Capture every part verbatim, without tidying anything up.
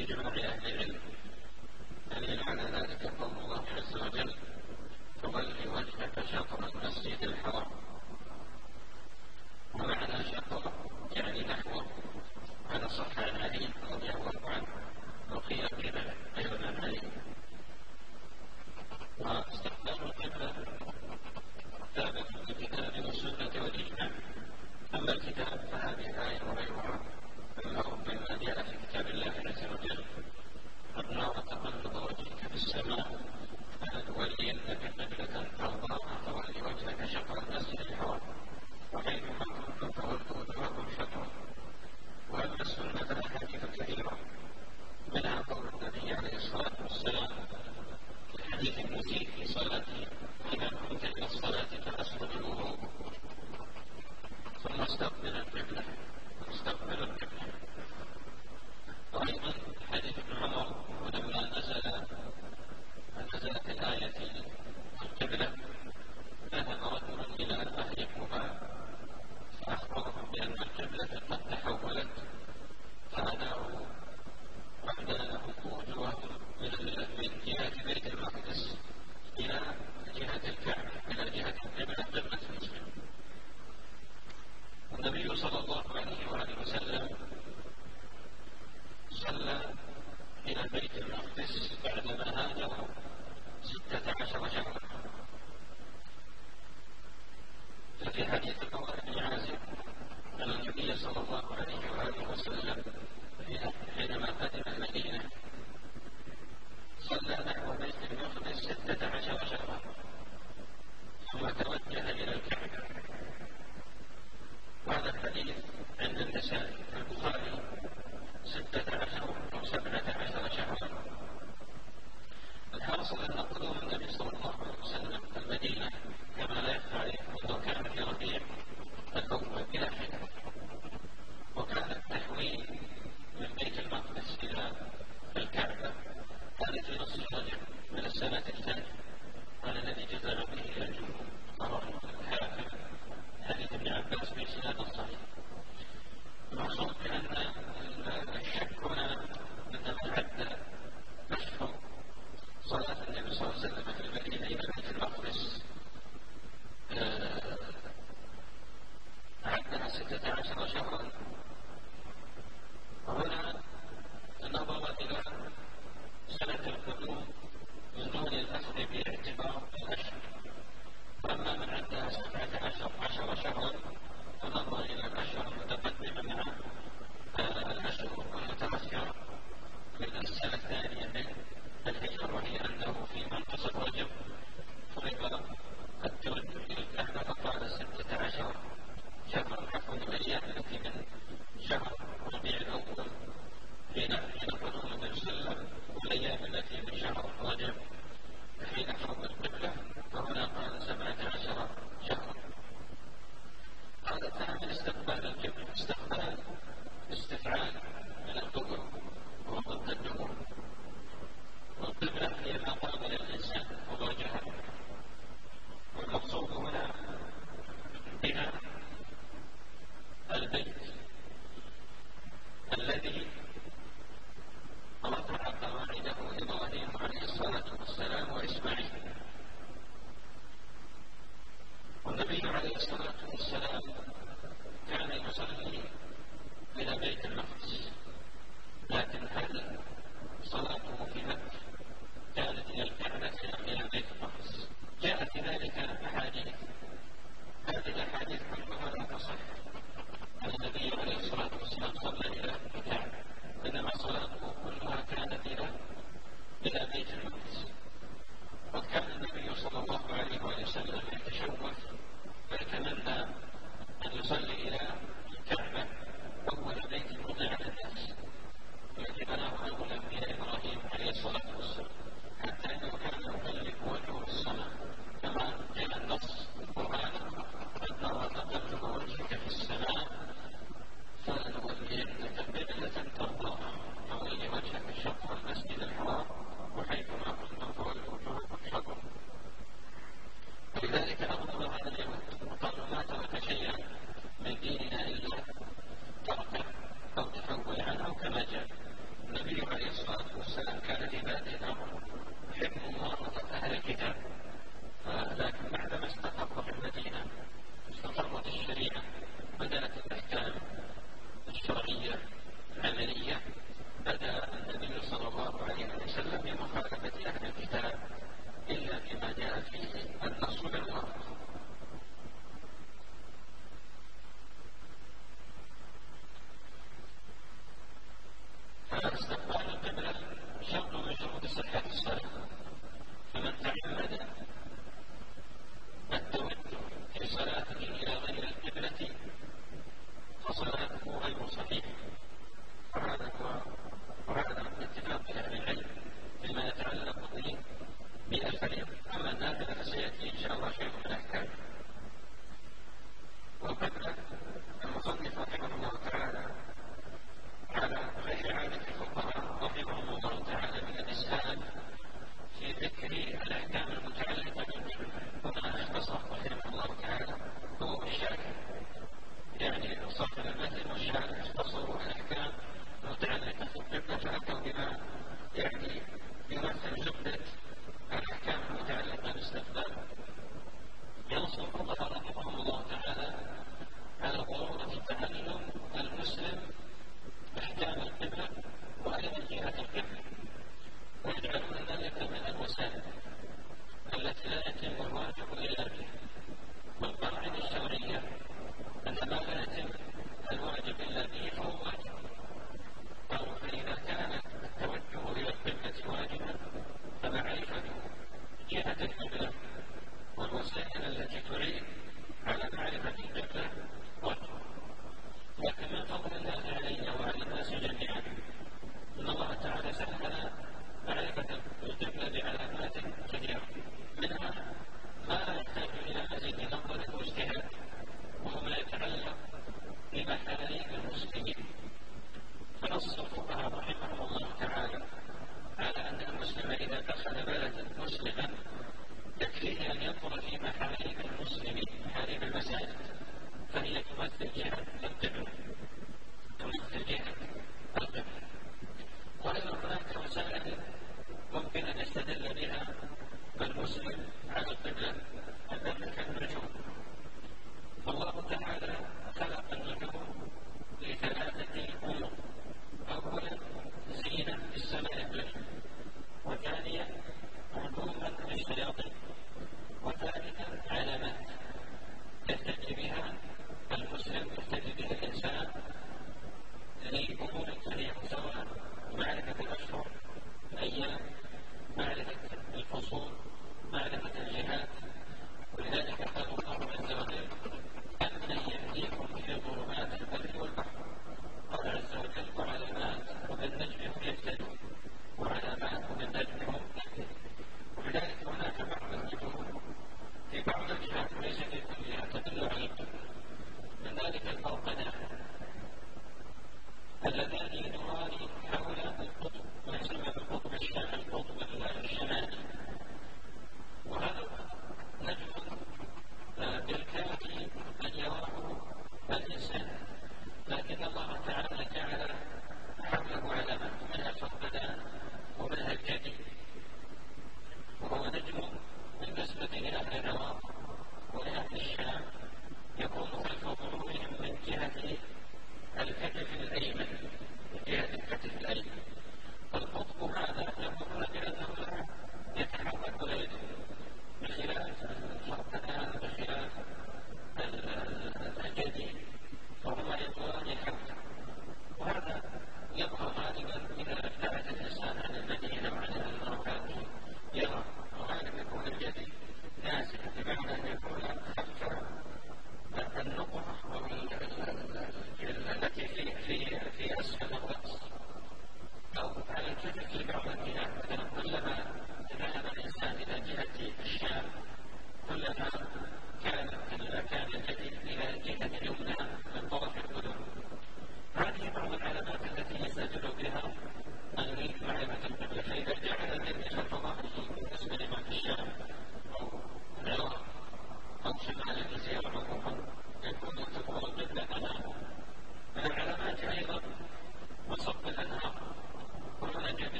بإجماع أهل العلم. دليل على ذلك قول الله عز وجل: فول وجهك شطر المسجد الحرام. ومعنى شطر يعني نحوه. هذا صح عن علي رضي الله عنه وقيل قبله أيضا عن علي. واستخدام القبلة ثابت في الكتاب والسنة والإجماع. أما الكتاب فهذه آية وغيرها أنه مما جاء في كتاب الله عز وجل: قد نرى تقلب وجهك في السماء فلنولينك قبلة ترضاها فول وجهك شطر المسجد الحرام وحيث ما كنتم فولوا وجوهكم شطره. وأما السنة فأحاديث كثيرة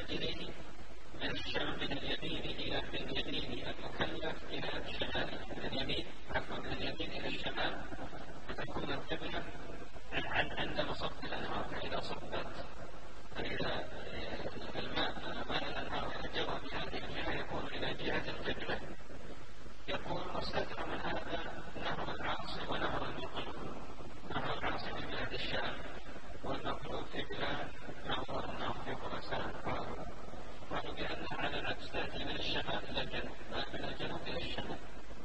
تجري من الشام من اليمين إلى من يمين المكلف إلى الشمال، من اليمين عفوا من اليمين إلى الشمال، فتكون القبلة عند مصب الأنهار. فإذا صبت فإذا الماء ماء الأنهار جرى بهذه الجهة يكون إلى جهة القبلة. يقول واستثنى من هذا نهر العاصي ونهر المقلوب. نهر العاصي في بلاد الشام والمقلوب في بلاد نهر النهر في خراسان. قالوا قالوا بأنها على العكس تأتي من الشمال إلى الجنوب، من الجنوب إلى الشمال.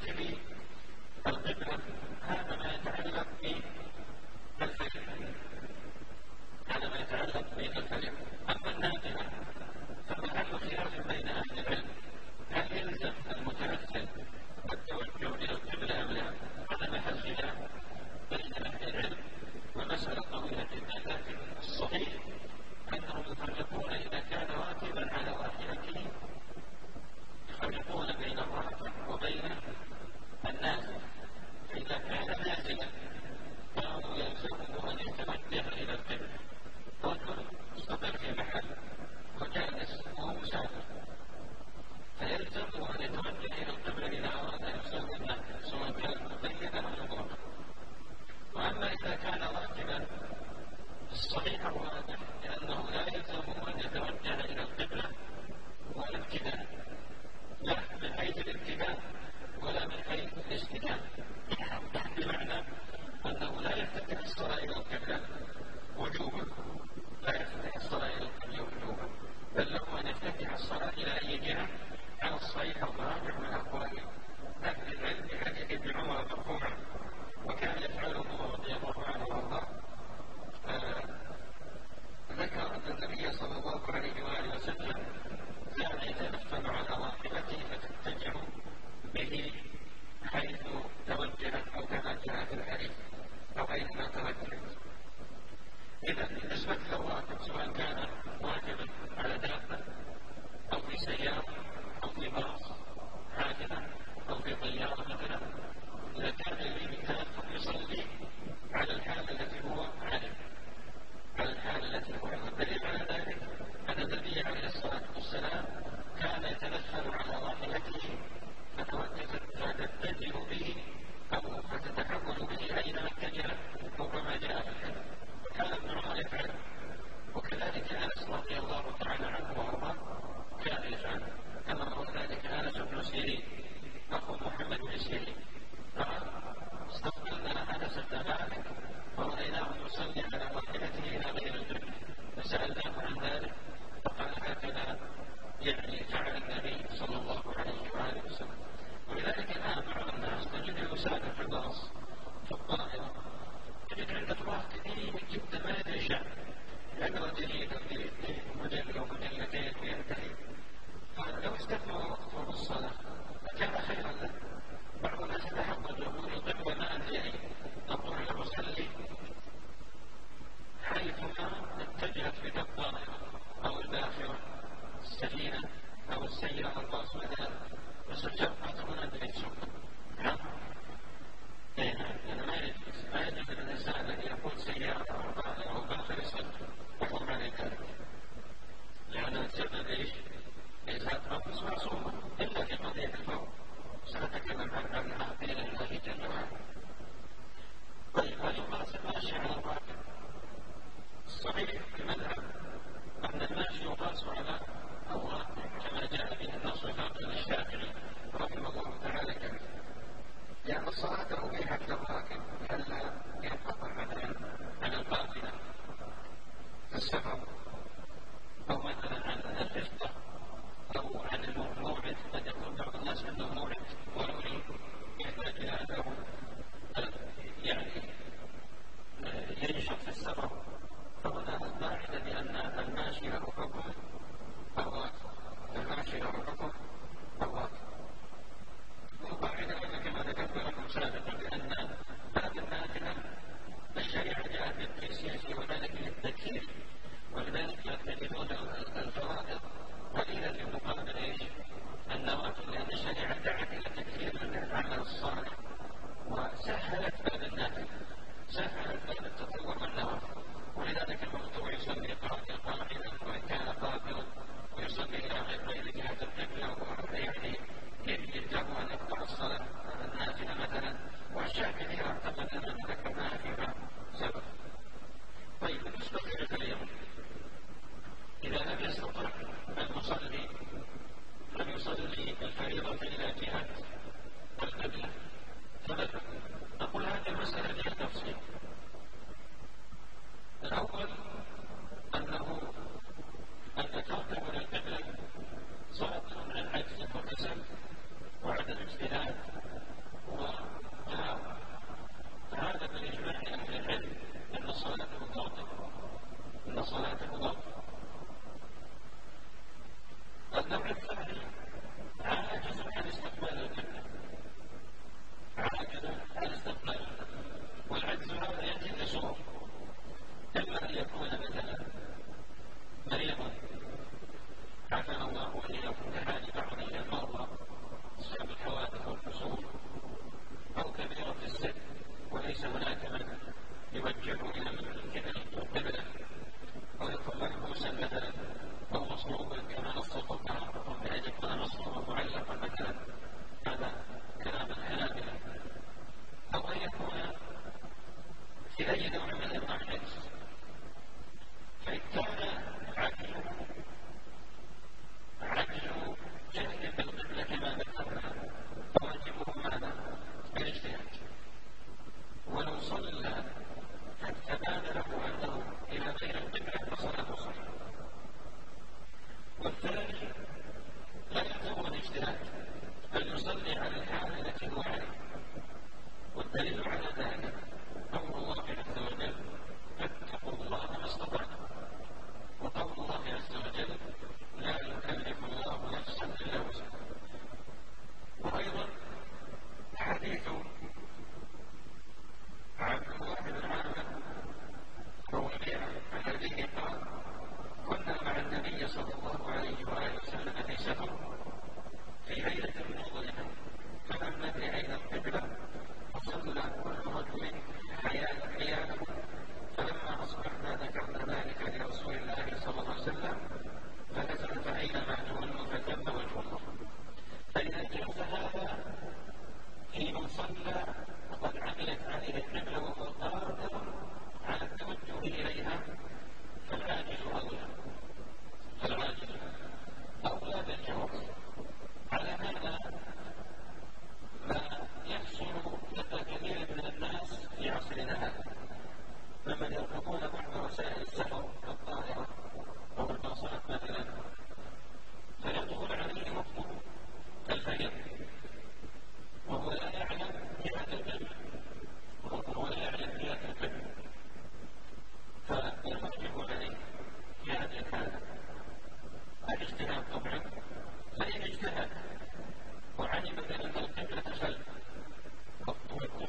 بالنسبة للقبلة هذا ما يتعلق بالفجر، هذا ما يتعلق بالفجر. أما النافلة فمحل خلاف بين أهل العلم، هل يلزم المتمثل التوجه إلى القبلة أم لا؟ هذا محل خلاف بين أهل العلم ومسألة طويلة جدا، لكن الصحيح أنهم يفرقون إذا كان راكبا على راحلته، يفرقون بين الراكب وبين النازل. فإذا كان نازلا فهو يلزمه أن يتوجه إلى القبلة، رجل مستقر في محل وجالس وهو مسافر فيلزمه أن يتوجه إلى القبلة إذا أراد أن يصلي النافلة سواء كان مقيدا أو مطلقا. وأما إذا كان راكبا الصحيح الواضح لأنه لا يلزمه أن يتوجه إلى القبلة ولا ابتداء، لا من حيث الابتداء ولا من حيث الاستدامة، بمعنى أنه لا يفتتح الصلاة إلى القبلة وجوبا، لا يفتتح الصلاة إلى القبلة وجوبا، بل له أن يفتتح الصلاة إلى أي جهة على الصحيح الراجح من أقوال أهل العلم بحديث ابن عمر مرفوعا وكان يفعله رضي الله عنه وارضاه. ذكر أن النبي صلى الله عليه وآله وسلم كان يتنفل على راحلته فتتجه به حيث توجهت أو كما جاء في الحديث أو أينما توجهت. إذا بالنسبة للراكب سواء كان راكبا على دابة أو في سيارة أو في باص حافلة أو في طيارة مثلا، إذا كان يريد التنفل يصلي على الحالة التي هو عليها، على الحالة التي هو عليها. الدليل على ذلك أن النبي عليه الصلاة والسلام كان يتنفل على راحلته فتتجه به أو فتتحول به أينما اتجه ربما جاء في الحديث، وكان ابن عمر يفعل، وكذلك أنس رضي الله تعالى عنه وارضاه كان يفعل، كما روى ذلك أنس بن سيرين أخو محمد بن سيرين قال استقبلنا أنس بن مالك فرأيناه يصلي على راحلته إلى غير القبلة فسألناه عن ذلك فقال هكذا يعني فعل النبي صلى الله عليه وآله وسلم. ولذلك الآن بعض الناس تجد يسافر في الباص في الطائرة تجد عنده تراب كثير جدا ما يدري شيء، عنده جريدة مجلة ومجلتين وينتهي، فلو استثمر وقته بالصلاة كان خيرا له. بعض الناس يتحقق يقول القبلة ما أدري أين، أقول له صلي حيثما اتجهت بك الطائرة أو الباخرة السفينة أو السيارة الباص مثلا، بس الجرحة تكون أدري السوق. نعم إيه نعم، أنا ما يجوز ما يجوز للإنسان أن يقول سيارة أو طائرة أو باخر يصلي ويحرم عليه ذلك، لأنها تسبب إيش؟ إزهاق نفس معصومة إلا في قضية الفور سنتكلم عنها بإذن الله جل وعلا. طيب هل يقاس الماشي على الراكب؟ الصحيح في المذهب أن الماشي يقاس على الراكب كما جاء به النص عن الشافعي رحمه الله تعالى كذا، لأن الصلاة أبيحت للراكب ألا ينقطع مثلا عن القافلة في السفر أو مثلا عن الرفقة أو عن الموعد. قد يكون بعض الناس عنده موعد ضروري يحتاج إلى أنه يعني ينشط في السفر، فهنا القاعدة بأن الماشي له حكم الراكب، الماشي له حكم الراكب. والقاعدة أيضا كما ذكرت لكم سابقا بأن ما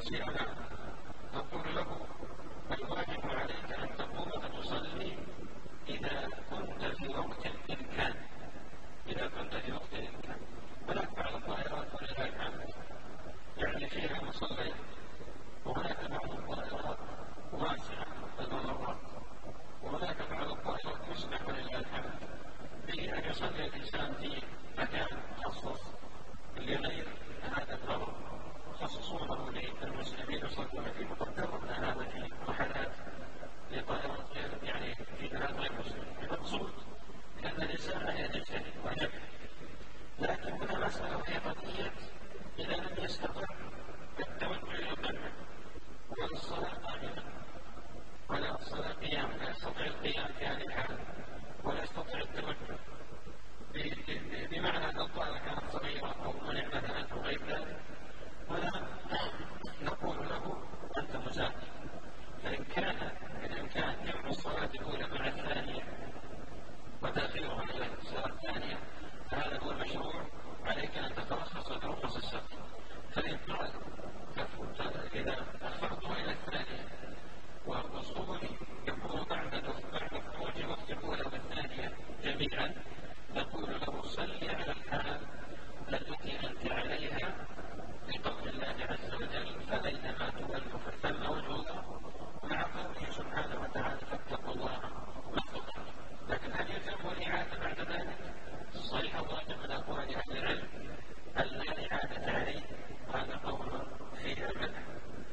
يصير معه. نقول له الواجب عليك أن تقوم فتصلي إذا كنت في وقت الإمكان، إذا كنت في وقت الإمكان. هناك بعض الظاهرات ولله الحمد يعني فيها مصلين، وهناك بعض الظاهرات واسعة الممرات، وهناك بعض الظاهرات مسمح ولله الحمد به أن يصلي الإنسان في مكان مخصص لغير هذا الغرض، خصصونه للمسلمين يصلون في مقدرون هذا في محلات لطائرات يعني في بلاد غير مسلمين. المقصود أن الإنسان لا يجتهد ويجب، لكن هنا مسألة وهي قضية إذا لم يستطع التوجه إلى القبلة ولا الصلاة قائمة ولا الصلاة قيام، لا يستطيع القيام في هذه الحالة ولا يستطيع التوجه، بمعنى أن الطائرة كانت صغيرة أو منع مثلا أو غير ذلك، ولا نقول له أنت مسافر. فإن كان بالإمكان جمع الصلاة الأولى مع الثانية وداخلها إلى الصلاة الثانية فهذا هو المشروع، عليك أن تترخص وترخص السفر. فإن قال إذا أخرته إلى الثانية والوصول يكون بعد بعد خروج الوقت الأولى والثانية جميعا، نقول له صلي على الحال التي أنت عليها لقول الله عز وجل فأينما تولوا فثم وجه الله، مع قوله سبحانه وتعالى فاتقوا الله ما استطعتم. لكن هل يلزم الإعادة بعد ذلك؟ الصحيح الراجح من أقوال أهل العلم أن لا إعادة عليه، وهذا قول فيه المدح.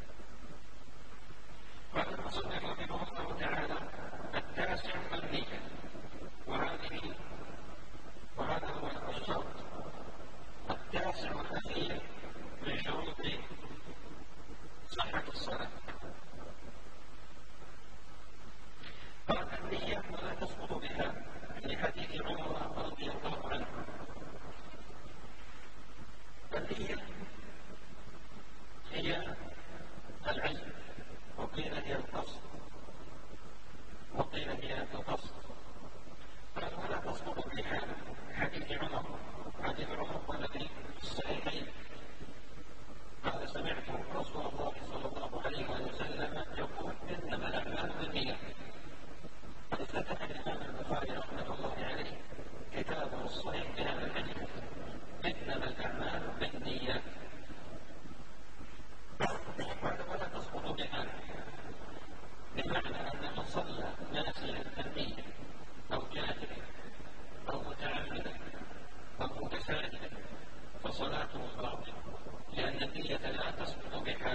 قال المصنف رحمه الله تعالى التاسع النية، وهذه وهذا هو الشرط التاسع الأخير من شروط صحة الصلاة. قال النية ولا تسقط بها لحديث عمر رضي الله عنه. النية هي العزم، وقيل هي القصد، وقيل هي القصد. قال ولا تسقط بها حديث عمر، حديث عمر والذي في الصحيحين قال سمعت رسول الله صلى الله عليه وسلم يقول إنما الأعمال بالنيات. قد افتتح الإمام البخاري رحمه الله عليه كتابه الصحيح بهذا الحديث إنما الأعمال بالنيات. قال ولا تسقط بها بمعنى أن من صلى ناسيا النية أو جاهلا أو متعمدا أو متساهلا فصلاته باطلة، لأن النية لا تسقط بها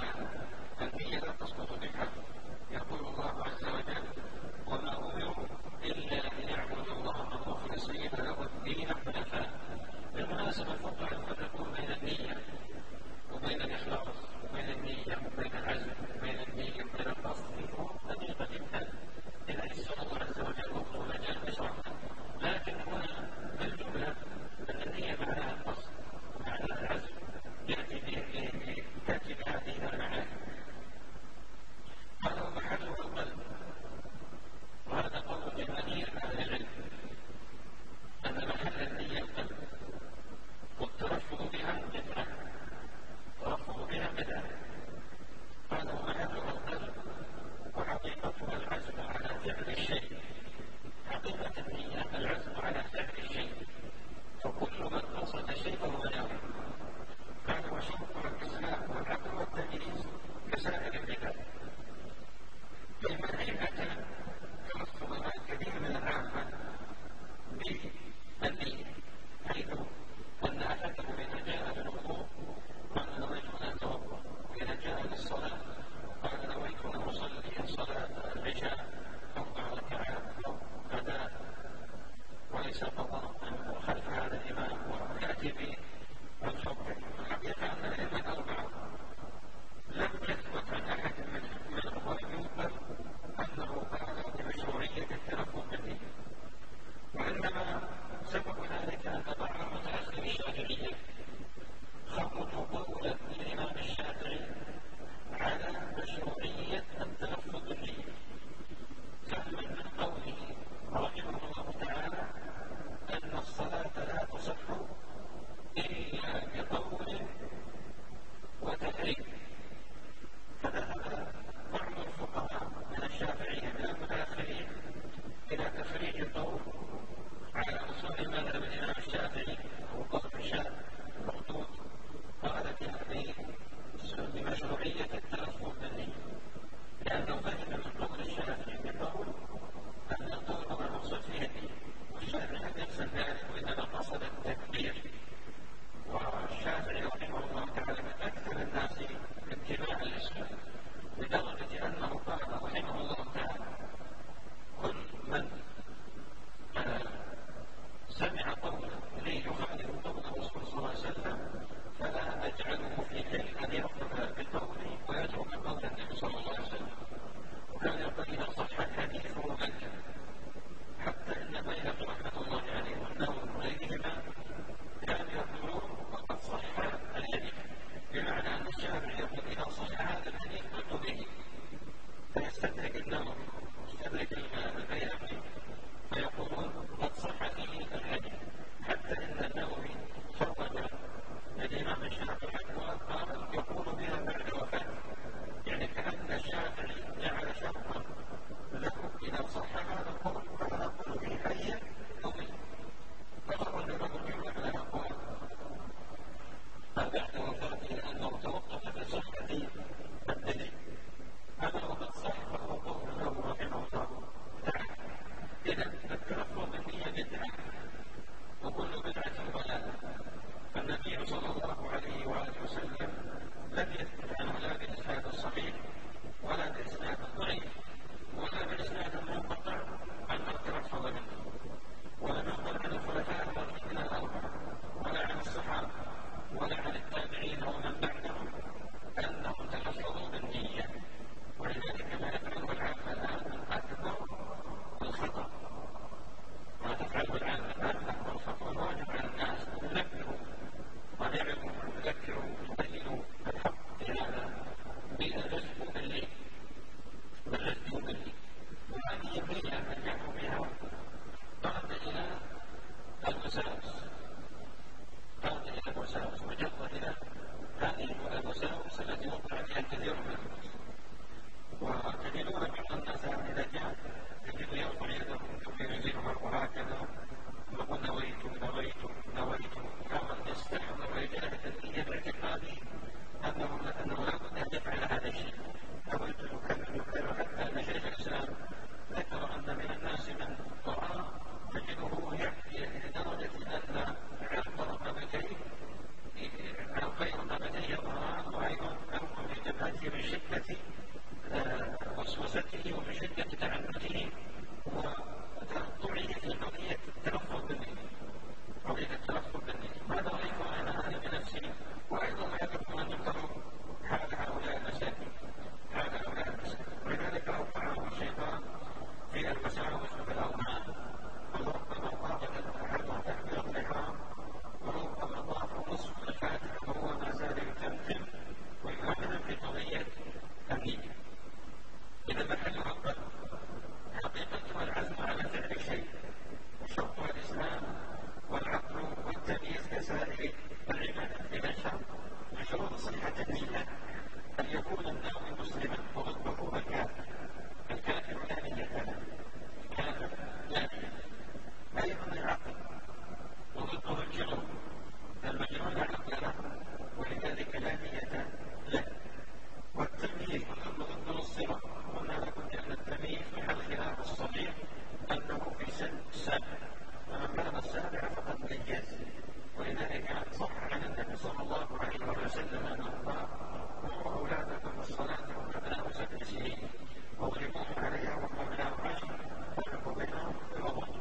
فيها كثير من الناس، وتجدون بعض الناس إذا جاء يجب يرفع يده وينزلها وهكذا يقول نويت نويت نويت، كما يستحضر ويجاهد النية باعتقاده أنه أنه لا بد أن يفعل هذا الشيء. نويت يكرر يكرر حتى أن شيخ الإسلام ذكر أن من الناس من قرأ تجده يأتي لدرجة أن عرق رقبتيه عرقي رقبتيه يظهران، وأيضا عرق في جبهته من شدة وسوسته ومن شدة تعنته وترضعه في قضية التلفظ بالنية، قضية التلفظ بالنية. هذا رأيت أنا هذا بنفسي، وأيضا يجب أن يقرأ حال هؤلاء المساكين حال هؤلاء المساكين. ولذلك أوقعه الشيطان في المساوس وفي الأوهام، وربما طابت أحدهم تحمل الإحرام، وربما طاف نصف الفاتحة وهو ما زال يتمتم ويؤمن في قضية النية. إذا محلها القلب حقيقة العزم على فعل شيء، وشرط الإسلام والعقل والتمييز كسائر العبادات. إذا شرط من شروط صحة النية أن يكون الناوي مسلما وضده الكافر. الكافر لا نية له، الكافر لا نية. أيضا العقل وضده الجنون، المجنون لا عقل له ولذلك لا نية له. والتمييز ضد الصلة، قلنا لكم أن التمييز محل خلاف الصغير أنه في سن السابع، ومن بلغ السابع فقد ميز. ولذلك صح عن النبي صلى الله عليه وسلم أنه قال: مروا أولادكم بالصلاة وهم أبناء سبع سنين واضربوهم عليها وهم أبناء عشر وفرقوا بينهم بالوضوء.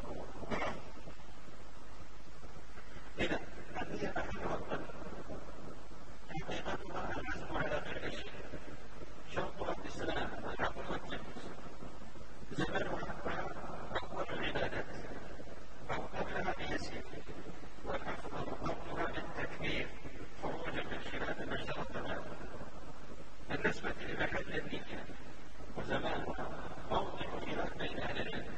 إذا النية محلها القلب، حقيقتها العزم على فعل الشيء، شرطها الإسلام والعقل والتمييز. زمنها أول العبادات أو قبلها بيسير، والأفضل قبلها بالتكبير خروجا من خلاف ما اشترط له. بالنسبة لمحل النية وزمانها موضع خلاف بين أهل العلم.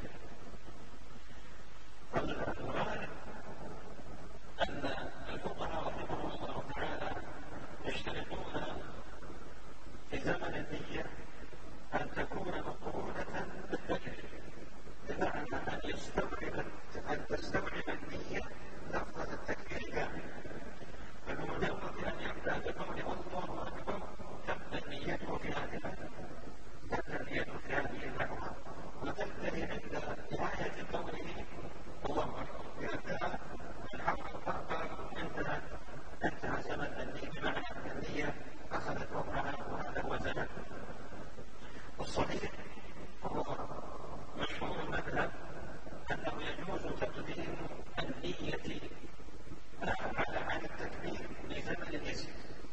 الغالب أن الفقهاء رحمهم الله تعالى يشترطون في زمن النية أن تكون مقرونة بالتكبير، بمعنى أن يستوعب أن تستوعب النية لفظة التكبير كاملة. فبمجرد أن يبدأ بقول الله أكبر تبدأ النية في هذه تبدأ النية في هذه اللحظة، وتنتهي عند نهاية قوله الله أكبر. إذا من حقق قال انتهى انتهى زمن النية، بمعنى أن النية أخذت وضعها، وهذا هو زمن. والصحيح هو مشهور المذهب أنه يجوز تقديم النية على عن التكبير لزمن الاسم.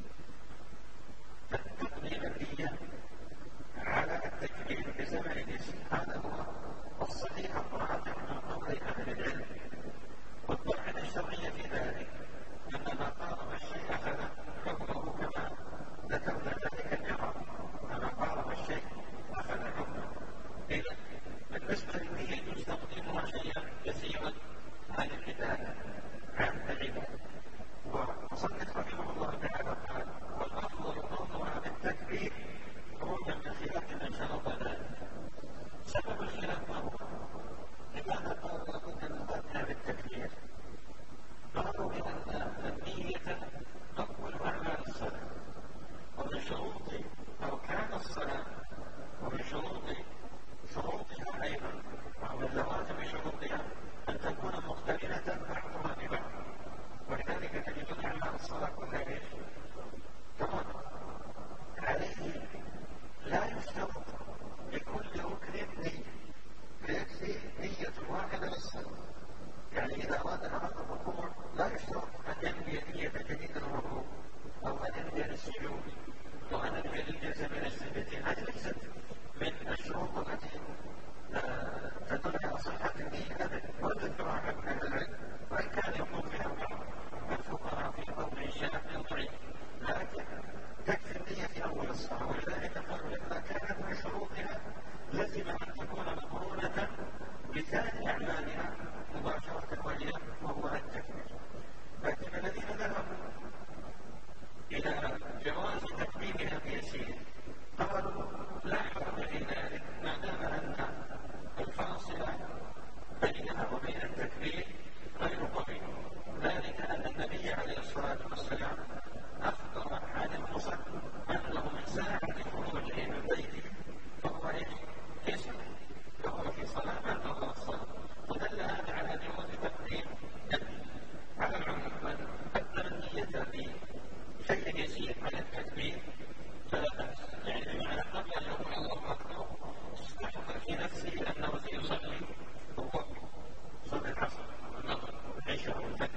فتقديم النية على التكبير لزمن الاسم هذا هو الصحيح الراجح من قول أهل العلم. والقاعدة الشرعية في ذلك أن ما قارب الشيء أخذ حكمه، كما ذكرنا ذلك الإعراب، كما قارب الشيء أخذ حكمه. إذا بالنسبة للنية يجوز تقديمها شيئا يسيرا عن العبادة عن العبادة. ومصنف رحمه الله تعالى قال: والأفضل قولها بالتكبير خروجا من خلاف من شرط ذلك. سبب الخلاف ما هو؟ لماذا قالوا لابد أن نقدمها بالتكبير؟ قالوا بأن النية أول أعمال الصلاة، ومن شروط أركان الصلاة، ومن شروط شروطها أيضا، ومن لوازم شروطها أن تكون مقترنة بعضها ببعض. ولذلك تجد أعمال الصلاة كلها ايش؟ تمام. عليه لا يشترط لكل ركن نية، فيكفي نية واحدة للصلاة. يعني إذا أراد أراد الركوع لا يشترط أن ينوي نية جديدة للركوع، أو أن ينوي للسجود، أو أن ينوي للجلسة بين السجدتين. هذه ليست من الشروط التي تدل على صحة النية أبدا، وذكرها حق أهل العلم، وإن كان يقول فيها بعض الفقهاء في قول شاذ ضعيف، لكن تكفي النية في أول الصلاة. ولذلك قالوا إذا كانت من شروطها لزم أن تكون مقرونة بثاني أعمالها مباشرة، وهي وهو التكبير. لكن الذين ذهبوا إلى جواز تقديمها بيسير ساعة خروجه من بيته فهو ايش؟ يسعى، فهو في صلاة ما قضى الصلاة، ودل هذا على جواز تقديم على العموم. من قدم النية بشيء يسير على التكبير فلا بأس، يعني بمعنى قبل أن يقول الله أكبر استحضر في نفسه أنه سيصلي الظهر، صلي العصر والمغرب والعشاء والفجر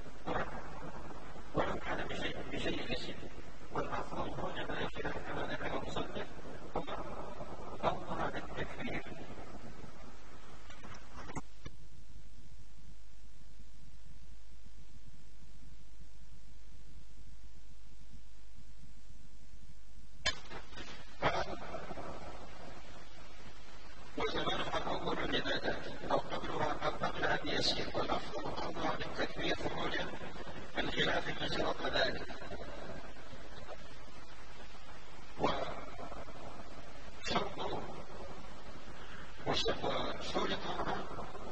ولو كان بشيء بشيء يسير، والأفضل هنا ما يشير كما ذكر المصنف هو أمر بالتكبير. وزمانها أول العبادات أو قبلها أو قبلها بيسير، والأفضل أمرها بالتكبير خروجا من خلاف من شرط ذلك. وشرط وشرطها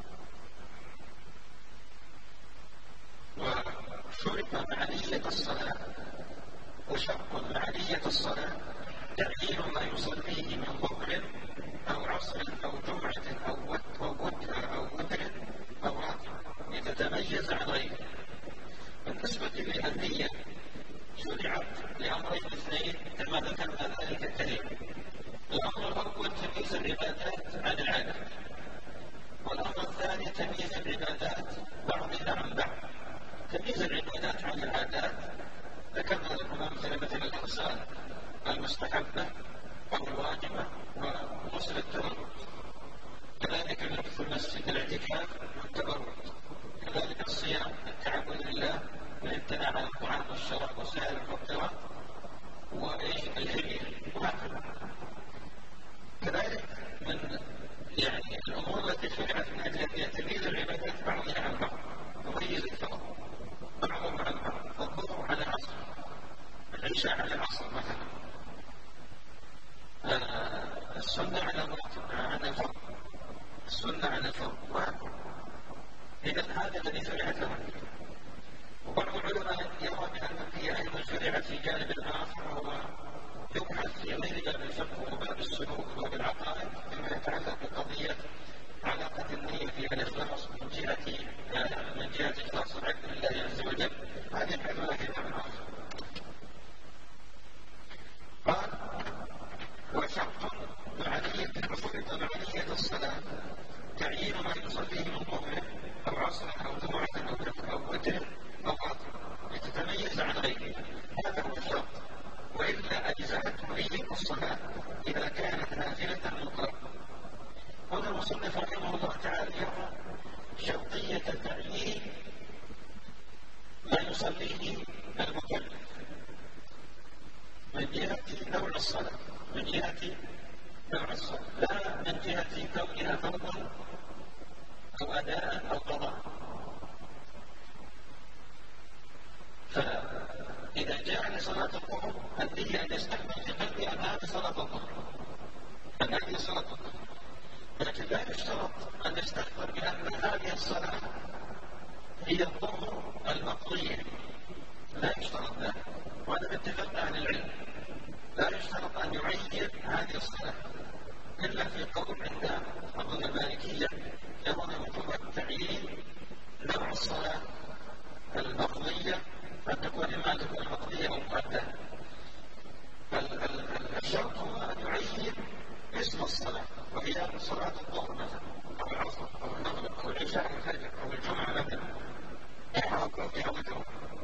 وشرط معنية الصلاة، وشرط معنية الصلاة تعيين ما يصليه من ظهر أو عصر أو جمعة أو وتر أو وتر أو راتب لتتميز عن غيره. بالنسبة للنية شرعت لأمرين اثنين كما ذكرنا ذلك الكريم. الأمر الأول تمييز العبادات عن العادات، والأمر الثاني تمييز العبادات بعضها عن بعض. تمييز العبادات عن العادات ذكرنا لكم أمثلة مثل الأغسال المستحبة أو الواجبة وغسل التبرد، كذلك لبس المسجد الاعتكاف والتبرد، كذلك الصيام التعبد لله والامتناع عن الطعام والشراب وسائر المفطرات وايش الحليه وهكذا. كذلك من يعني الامور التي شرعت من اجل تمييز العبادات بعضها عن بعض، تميز الفرض بعضهم عن بعض، الظهر عن العصر، العشاء عن العصر مثلا، آه السنه عن عن الفرض، السنه عن الفرض وهكذا. إذا هذا الذي شرعت له. وبعض العلماء يرى بأن هي أيضا شرعت في جانب آخر، وهو يبحث في غير باب الفقه وباب السلوك وباب العقائد فيما يتعلق بقضية علاقة النية في الإخلاص من جهة من جهة إخلاص العبد لله عز وجل. هذه العلماء في باب آخر. قال وشرط معنية وشرط معنية الصلاة تعيين ما يصليه من ظهر أو عصر أو جمعة أو وتر أو راتب لتتميز عن غيره، هذا هو الشرط. وإلا أجزأته نية الصلاة إذا كانت نافلة مطلقة. هنا المصنف رحمه الله تعالى يرى شرطية تعيين ما يصليه المكلف من جهة نوع الصلاة، من جهة نوع الصلاة، لا من جهة كونها فرضا أو أداء أو قضاء. فإذا جاء لصلاة الظهر النية أن يستحضر في قلبه أن هذه صلاة الظهر، أن هذه صلاة الظهر، لكن لا يشترط أن يستحضر بأن هذه الصلاة هي الظهر المقضية، لا يشترط ذلك، وهذا باتفاق أهل العلم. لا يشترط أن يعين هذه الصلاة إلا في قول عند أظن المالكية يرون وجوب التعيين نوع الصلاة المقضية أن تكون إما أن تكون مقضية أو مؤداة. الشرط هو أن يعين اسم الصلاة، وهي صلاة الظهر مثلا أو العصر أو المغرب أو العشاء أو الفجر أو الجمعة مثلا أو كوفي أو الجمعة.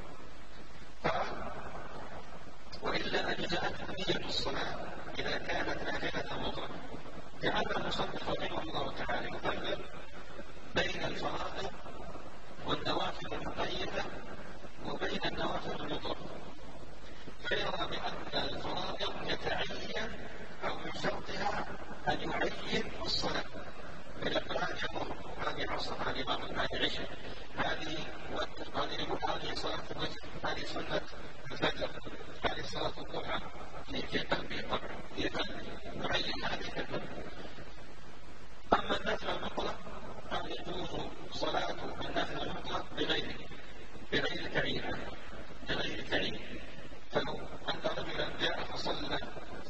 وإلا أجزأت نية الصلاة إذا كانت نافلة مطلقة. لهذا المصنف رحمه الله تعالى يفرق بين الفرائض والنوافل المقيدة وبين النوافل المطلقة، فيرى بأن الفرائض يتعين أو من شرطها أن يعين الصلاة، فيقول هذه ظهر، هذه عصر، هذه مغرب، هذه عشاء، هذه وتر، هذه يقول هذه صلاة الوتر، هذه سنة الفجر، هذه صلاة الضحى، في قلبي طبعا، في قلبي نعين هذه في قلبي. أما النفل المطلق قد يجوز صلاة النفل المطلق بغير بغير تعيين، بغير تعيين. فلو أن رجلا جاء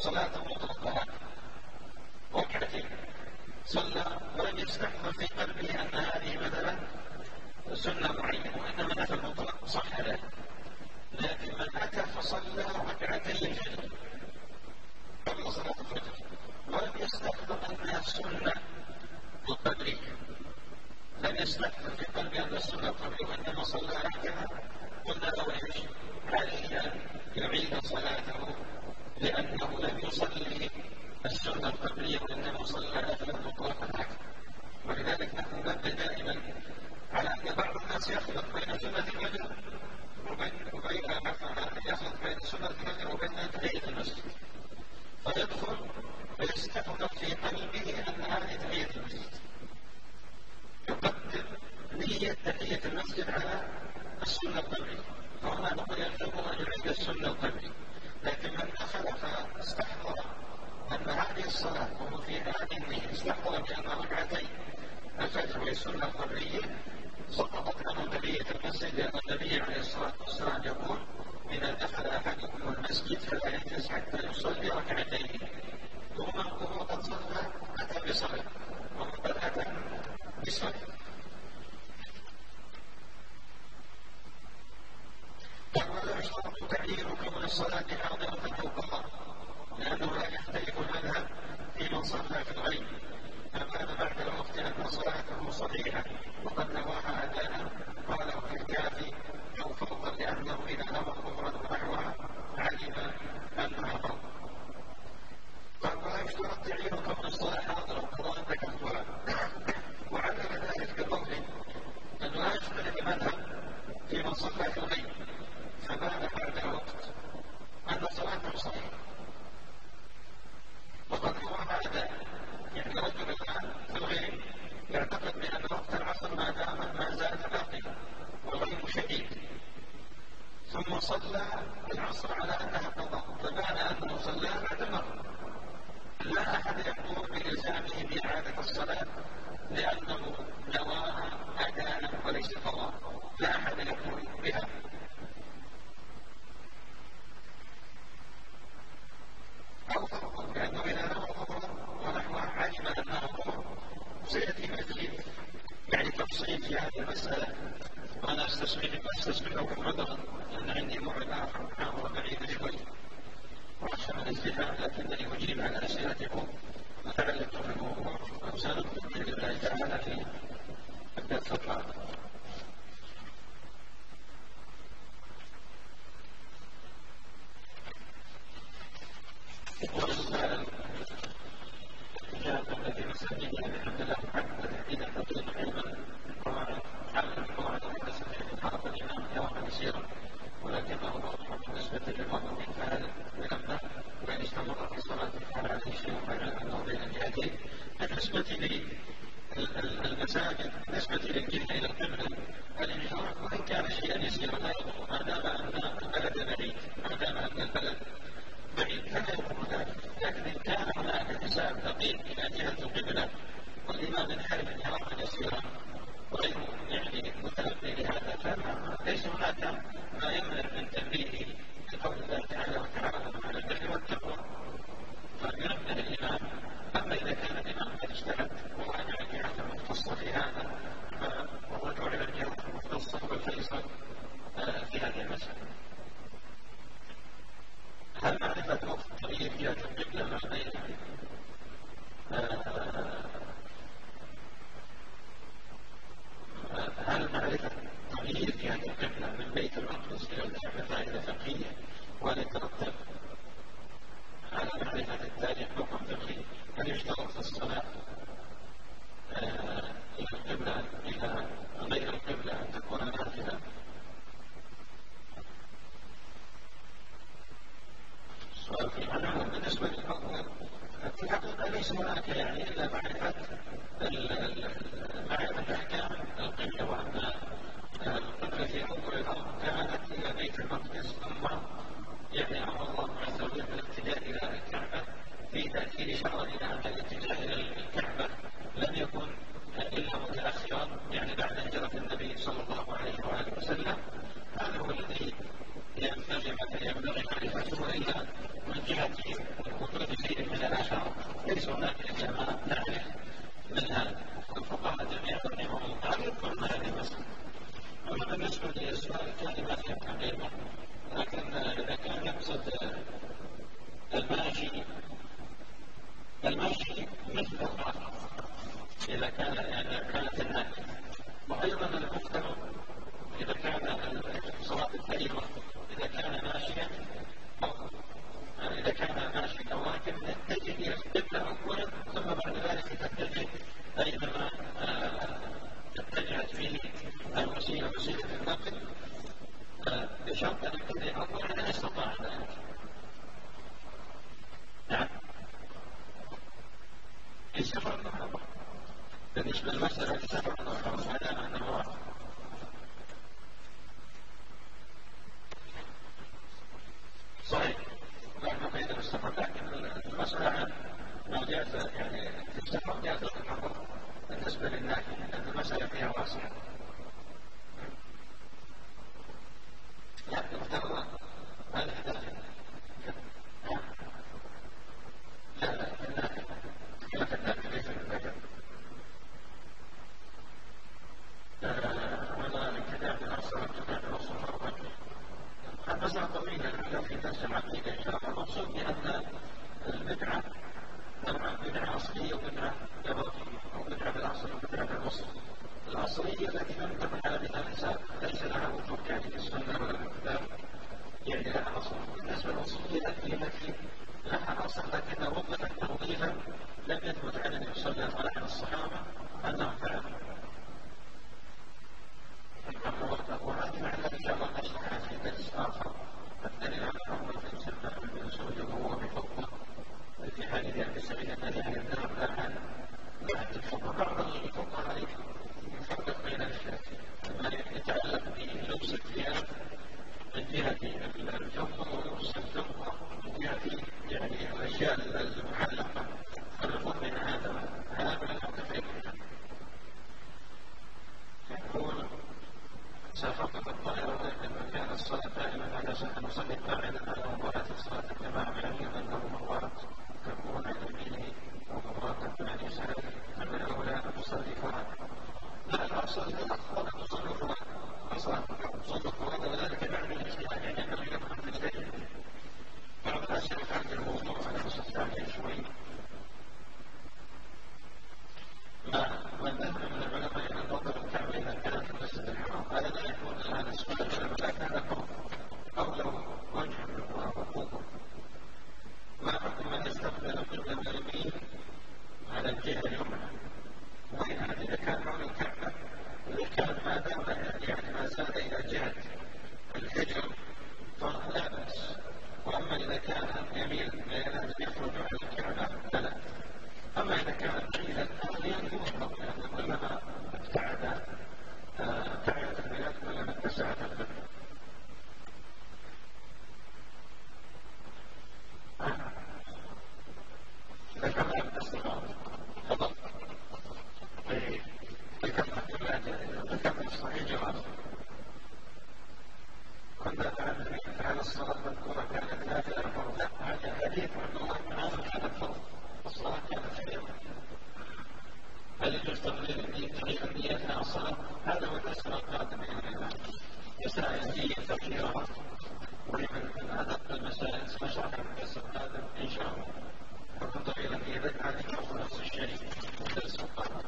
صلاة مطلقة ركعتين صلى ولم يستحضر في قلبه أن هذه مثلا سنة معينة وإنما نفى المطلق صح له، لكن من أتى فصلى ركعتي الفجر قبل صلاة الفجر ولم يستحضر أنها سنة القدرية، لم يستحضر في قلبه أن السنة القدرية وإنما صلى ركعة، قلنا له إيش؟ عليه أن يعيد صلاته لأنه لم يصلي السنة القدرية وإنما صلى نفلا مطلقا أكثر. ولذلك نحن ننبه دائما على أن بعض الناس يخلط بين سنة الفجر وبين وبين يخلط بين سنة الفجر وبين تحية المسجد، فيدخل ويستحضر في قلبه أن هذه تحية المسجد، يقدم نية تحية المسجد على السنة القدرية، فهنا نقول يلزمه أن يعيد السنة القدرية. لكن من دخل فاستحضر أن هذه الصلاة وهو في هذه النية استحضر بأن ركعتي الفجر وهي السنة القدرية سقطت عنه تحية المسجد، لأن النبي عليه الصلاة والسلام يقول: إذا دخل أحدكم المسجد فلا يجلس حتى يصلي ركعتين، ثم وهو قد صلى أتى بصلاة وهو قد أتى بصلاة. قال: ولا يشترط تعيينك من الصلاة حاضرة أو قضاء، لأنه لا يختلف المذهب في من صلى في الغيب، فكان بعد الوقت أن صلاته صحيحة وقد نواها أداء قاله في الكافي أو فرضا، لأنه إذا نوى ظهرا ونحوها علم أنها فرض. قال: ولا يشترط تعيينك من الصلاة حاضرة أو قضاء ذكرتها، وعلل ذلك بقوله أنه لا يختلف المذهب في من صلى في الغيب، فبان بعد الوقت أن صلاته صحيحة وقد نواها أداء. يعني رجل الآن في الغيب يعتقد بأن وقت العصر ما دام ما زال باقي والغيب شديد، ثم صلى العصر على أنها قضاء، فبان أنه صلى بعد المغرب. لا أحد يقول بإلزامه بإعادة الصلاة لأنه نواها أداء وليس قضاء، لا أحد يقول بها. أو فرق، لأنه إذا نوى ظهرا ونحوها علم أنها ظهر. سيأتي مزيد يعني تفصيل في هذه المسألة، وأنا أستسمحكم عذرا لأن عندي موعد آخر محاضرة بعيدة شوي وعشان الازدحام، لكنني أجيب على أسئلتكم وتعلقت بالموضوع، وسندخل بإذن الله تعالى في الدرس القادم. والسؤال الإجابة التي نسميها الحمد لله محمد تحديدا تطبيق علما القواعد حل القواعد المتسمية بحرف الإمام يوما يسيرا، ولكنه واضح بالنسبة للمرء من فعل لما وإن استمر في صلاة فعل عليه شيء وفعل أنه بين الجهتين. بالنسبة للمساجد بالنسبة للجهة إلى القبلة الانحراف وإن كان شيئا يسيرا لا يضر، ما دام أن البلد بعيد ما دام أن البلد بعيد فلا يضر ذلك. لكن إن كان هناك حساب دقيق إلى جهة القبلة والإمام انحرف انحرافا يسيرا غير يعني متلقي لهذا، فليس هناك ما يمنع من تنبيهه لقول الله تعالى: وتعاونوا على البر والتقوى، فينبه الإمام. أما إذا كان الإمام قد اجتهد وراجع الجهات المختصة في هذا فالرجوع إلى الجهات المختصة هو الفيصل في هذه المسألة. هل معرفة وقت تغيير جهة القبلة ما بين هل معرفة تغيير جهة القبلة من بيت المقدس إلى الكعبة فائدة فقهية وهل يترتب على معرفة التاريخ حكم فقهي؟ هل يشترط في الصلاة إلى القبلة إلى غير القبلة أن تكون نافلة؟ السؤال في معناه بالنسبة للأول في الحقيقة ليس هناك يعني إلا معرفة معرفة أحكام القبلة، وأن القبلة في أول الأرض كانت إلى بيت المقدس، ثم يعني أمر الله عز وجل بالاتجاه إلى الكعبة في تأثير إشارة إلى أن الاتجاه إلى الكعبة لم يكن إلا متأخرا يعني بعد هجرة النبي صلى الله عليه وآله وسلم. هذا هو الذي ينبغي معرفته إلا من جهة القدرة سفر محرم. بالنسبة للمسألة سفر محرم هذا معنى واحد. صحيح نحن بين السفر، لكن المسألة عن ما جاز يعني في السفر جاز التحرر بالنسبة للناكل، لأن المسألة فيها واسعة. لكن افترض هذا احتاج لا لا في الناكل خلاف الناكل ليس بالبجر. ولا الكتاب الأصل والكتاب الأصل فرق مسألة طويلة لو في درس العقيدة إن شاء الله. المقصود بأن البدعة نوعا، بدعة أصلية وبدعة إضافية، أو بدعة بالأصل وبدعة بالوصف. الأصلية التي ننتبه على بها الحساب ليس لها وجود كافي في السنة ولا في الكتاب، يعني لها أصل. بالنسبة للأصلية التي لها أصل لكنها وضعت توظيفا لم يثبت عن النبي صلى الله عليه وسلم ولا عن الصحابة أنهم فعلوا. وهذه معنى إن شاء الله نشرحها في درس آخر. الدليل على أمر في سنة ابن مسعود وهو بفضله في حديث أبي سعيد الذي يذهب عن بعد الفقه. بعض الفقهاء يفرق بين ما يتعلق بلبس الثياب من جهة الفضة ولبس الفضة من جهة يعني الأشياء المعلقة، فرقوا بين هذا هذا المتفق. يقول سافرت الطائرة لما كان الصلاة دائما على صحة نصلي قاعدة على مباراة الصلاة الجماعة علم أنه مباراة تكون عن يمينه ومباراة عن يساره، فمن الأولى أن تصلي فرادى. لا الأصل الأخوان تصلي فرادى، أصلا تصلي فرادى وذلك بعد الاجتهاد، يعني أنه يدخل في الجيد. بعض الناس يفعل الموضوع على نصف ثانية شوي. من ذهب من العلماء إلى نظر الكعبة إذا كان في المسجد الحرام هذا لا يكون لها نسبة العلماء، لكن هذا قول أو له وجه وقوة. ما حكم من يستقبل قبلة اليمين على الجهة اليمنى؟ وين هذا؟ إذا كان حول الكعبة، إذا كان هذا يعني ما زاد إلى جهة الحجر فلا بأس. وأما إذا كان يميل لازم يخرج على الكعبة فلا. أما إذا كان بعيدا فهذا يوفق، لأن كلما ابتعد ابتعدت البلاد كلما اتسعت القبلة. ذكرنا الاستقامة فضل ذكرنا ذكرنا الصحيح جواب. كنا فعل الصلاة مذكورة كانت نافلة فرضا. هذا حديث عن الله بن عمرو كانت فرض، الصلاة كانت فريضة. هل يجوز تقليل الدين تغيير النية أثناء الصلاة؟ هذا هو الأسئلة القادمة إلى الإمام. مسائل النية تغييرها ومن أدق المسائل سنشرحها في الدرس القادم إن شاء الله. حكم تغيير النية هذه تأخذ نفس الشيء في الدرس القادم.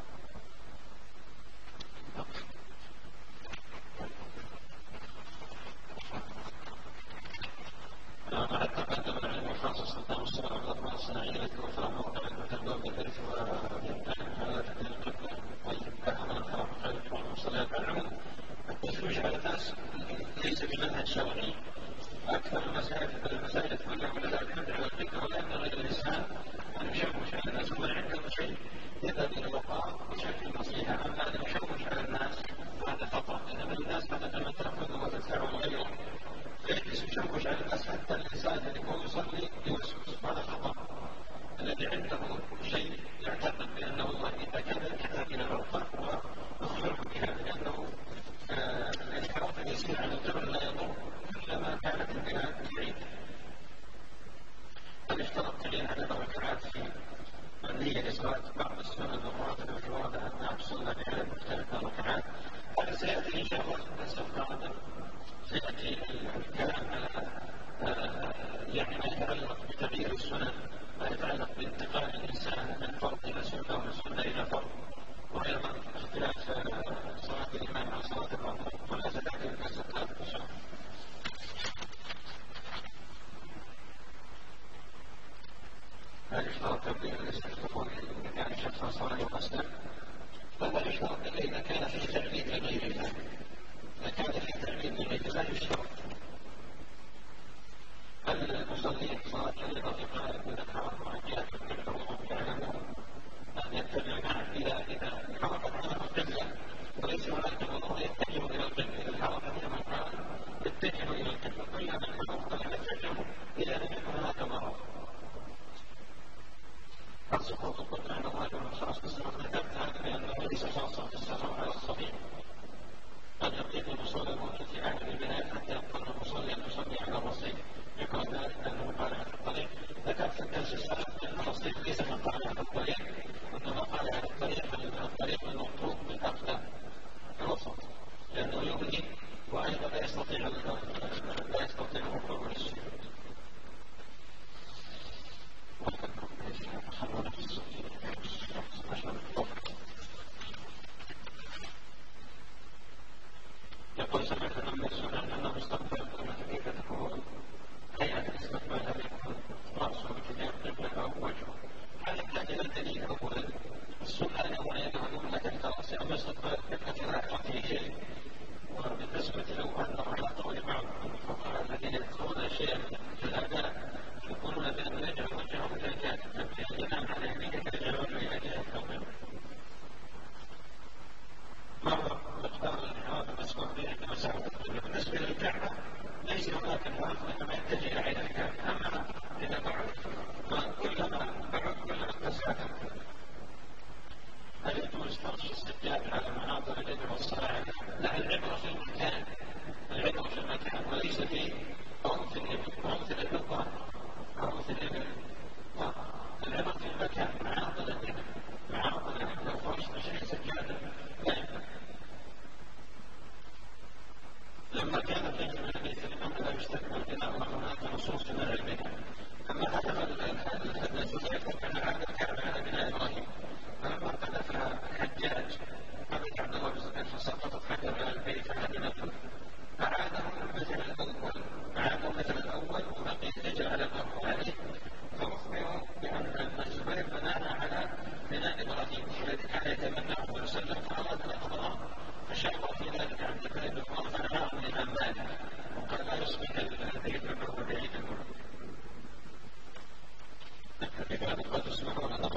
مع التقدم العلم الخاص استخدام الصورة والأطباء الصناعية التي توفر موقع المتداول بالبيت ويمكن هذا تقديم القبلة ويمكن من الحرام خارج والمصليات. العموم التشويش على الناس ليس بمنهج شرعي. أكثر المسائل المسائل كلها ولله الحمد على الفكرة، ولا ينبغي للإنسان أن يشوش على الناس. ومن عنده شيء يذهب إلى الوقاء بشكل نصيحة. أما أن يشوش على الناس هذا خطأ، إنما الناس هذا لما تأخذه وتدفعه غيره فيجلس يشوش على الناس حتى الإنسان الذي هو يصلي يوسوس. هذا خطأ. الذي عنده شيء يعتقد بأنه الله إذا كان يحتاج إلى الأوقات وأخبره بها، لأنه الانحراف يسير عن الجبل لا يضر كلما كانت البلاد بعيدة. هل اشترط تعيين عدد الركعات في عملية إصابة بعض السنن الراتبة في ورد أثناء تصلى بعدد مختلف الركعات؟ هذا سيأتي إن شاء الله في الدرس القادم. سيأتي الكلام على يعني ما يتعلق بتغيير السنن، ما يتعلق بانتقال الإنسان من فرض إلى سنة ومن سنة إلى فرض، وأيضا اختلاف صلاة الإمام على صلاة المأموم. كلها ستأتي في الدرس القادم إن شاء الله. هل يشترط تبديل الاستخدام إذا كان شخصا صالح وأسلم؟ فلا يشترط إلا إذا كان في تعبيد لغير الله. إذا كان في تعبيد لغير الله يشترط. هل المصلين صلاة الرضا في قائد من الحرام وعجلات الكبر وهم يعلمون سابقة تسمعون